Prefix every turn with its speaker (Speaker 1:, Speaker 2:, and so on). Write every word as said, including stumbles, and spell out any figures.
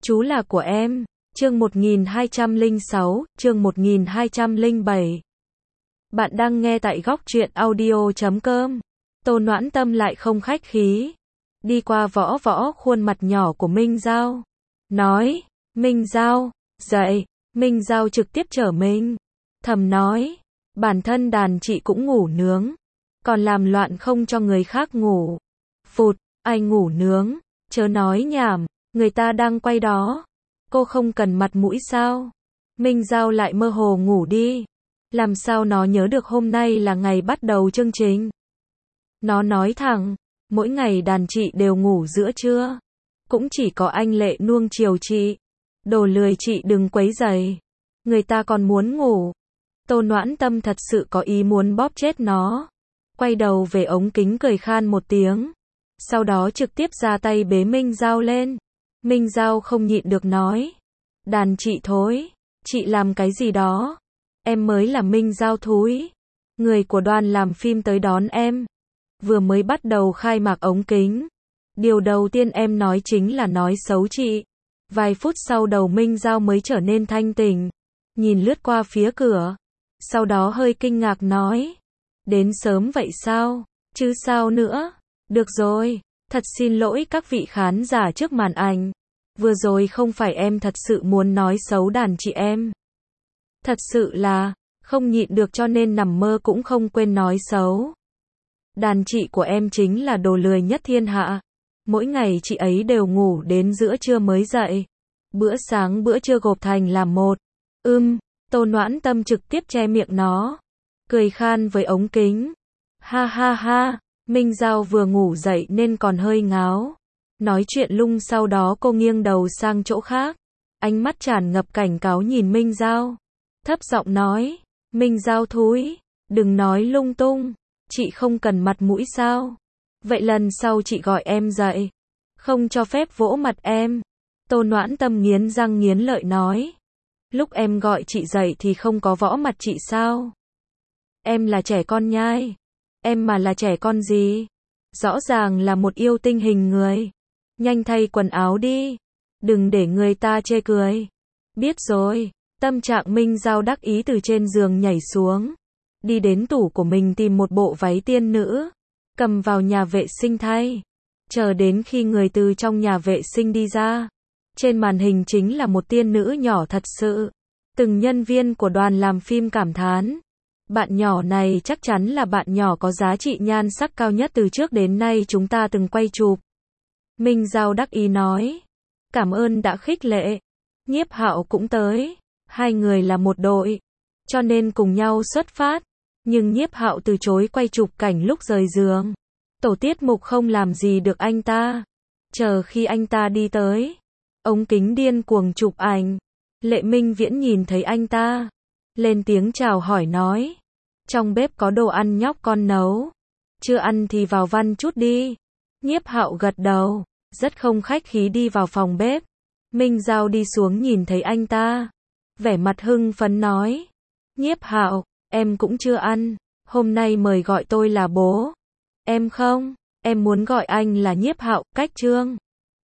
Speaker 1: Chú là của em. Chương một nghìn hai trăm lẻ sáu, chương một nghìn hai trăm lẻ bảy. Bạn đang nghe tại góc truyện audio chấm com. Tô Noãn Tâm lại không khách khí. Đi qua võ võ khuôn mặt nhỏ của Minh Giao. Nói, Minh Giao, dậy. Minh Giao trực tiếp trở mình. Thầm nói, bản thân đàn chị cũng ngủ nướng. Còn làm loạn không cho người khác ngủ. Phụt, ai ngủ nướng, chớ nói nhảm, người ta đang quay đó. Cô không cần mặt mũi sao? Minh Giao lại mơ hồ ngủ đi. Làm sao nó nhớ được hôm nay là ngày bắt đầu chương trình? Nó nói thẳng, mỗi ngày đàn chị đều ngủ giữa trưa. Cũng chỉ có anh Lệ nuông chiều chị. Đồ lười chị đừng quấy rầy. Người ta còn muốn ngủ. Tô Noãn Tâm thật sự có ý muốn bóp chết nó. Quay đầu về ống kính cười khan một tiếng. Sau đó trực tiếp ra tay bế Minh Giao lên. Minh Giao không nhịn được nói. Đàn chị thối. Chị làm cái gì đó? Em mới là Minh Giao thúi. Người của đoàn làm phim tới đón em. Vừa mới bắt đầu khai mạc ống kính. Điều đầu tiên em nói chính là nói xấu chị. Vài phút sau đầu Minh Giao mới trở nên thanh tỉnh. Nhìn lướt qua phía cửa. Sau đó hơi kinh ngạc nói. Đến sớm vậy sao? Chứ sao nữa? Được rồi. Thật xin lỗi các vị khán giả trước màn ảnh. Vừa rồi không phải em thật sự muốn nói xấu đàn chị em. Thật sự là, không nhịn được cho nên nằm mơ cũng không quên nói xấu. Đàn chị của em chính là đồ lười nhất thiên hạ. Mỗi ngày chị ấy đều ngủ đến giữa trưa mới dậy. Bữa sáng bữa trưa gộp thành làm một. Ưm, Tô Noãn Tâm trực tiếp che miệng nó. Cười khan với ống kính. Ha ha ha, Minh Giao vừa ngủ dậy nên còn hơi ngáo. Nói chuyện lung sau đó cô nghiêng đầu sang chỗ khác. Ánh mắt tràn ngập cảnh cáo nhìn Minh Giao. Thấp giọng nói, Minh Giao thúi, đừng nói lung tung. Chị không cần mặt mũi sao? Vậy lần sau chị gọi em dậy. Không cho phép vỗ mặt em. Tô Noãn Tâm nghiến răng nghiến lợi nói. Lúc em gọi chị dậy thì không có võ mặt chị sao? Em là trẻ con nhai. Em mà là trẻ con gì? Rõ ràng là một yêu tinh hình người. Nhanh thay quần áo đi. Đừng để người ta chê cười. Biết rồi. Tâm trạng Minh Giao đắc ý từ trên giường nhảy xuống. Đi đến tủ của mình tìm một bộ váy tiên nữ. Cầm vào nhà vệ sinh thay. Chờ đến khi người từ trong nhà vệ sinh đi ra. Trên màn hình chính là một tiên nữ nhỏ thật sự. Từng nhân viên của đoàn làm phim cảm thán. Bạn nhỏ này chắc chắn là bạn nhỏ có giá trị nhan sắc cao nhất từ trước đến nay chúng ta từng quay chụp. Minh Giao đắc ý nói. Cảm ơn đã khích lệ. Nhiếp Hạo cũng tới. Hai người là một đội. Cho nên cùng nhau xuất phát. Nhưng Nhiếp Hạo từ chối quay chụp cảnh lúc rời giường. Tổ tiết mục không làm gì được anh ta. Chờ khi anh ta đi tới. Ống kính điên cuồng chụp ảnh. Lệ Minh Viễn nhìn thấy anh ta. Lên tiếng chào hỏi nói. Trong bếp có đồ ăn nhóc con nấu. Chưa ăn thì vào văn chút đi. Nhiếp Hạo gật đầu. Rất không khách khí đi vào phòng bếp. Minh Giao đi xuống nhìn thấy anh ta. Vẻ mặt hưng phấn nói. Nhiếp Hạo, em cũng chưa ăn. Hôm nay mời gọi tôi là bố. Em không, em muốn gọi anh là Nhiếp Hạo, cách Trương.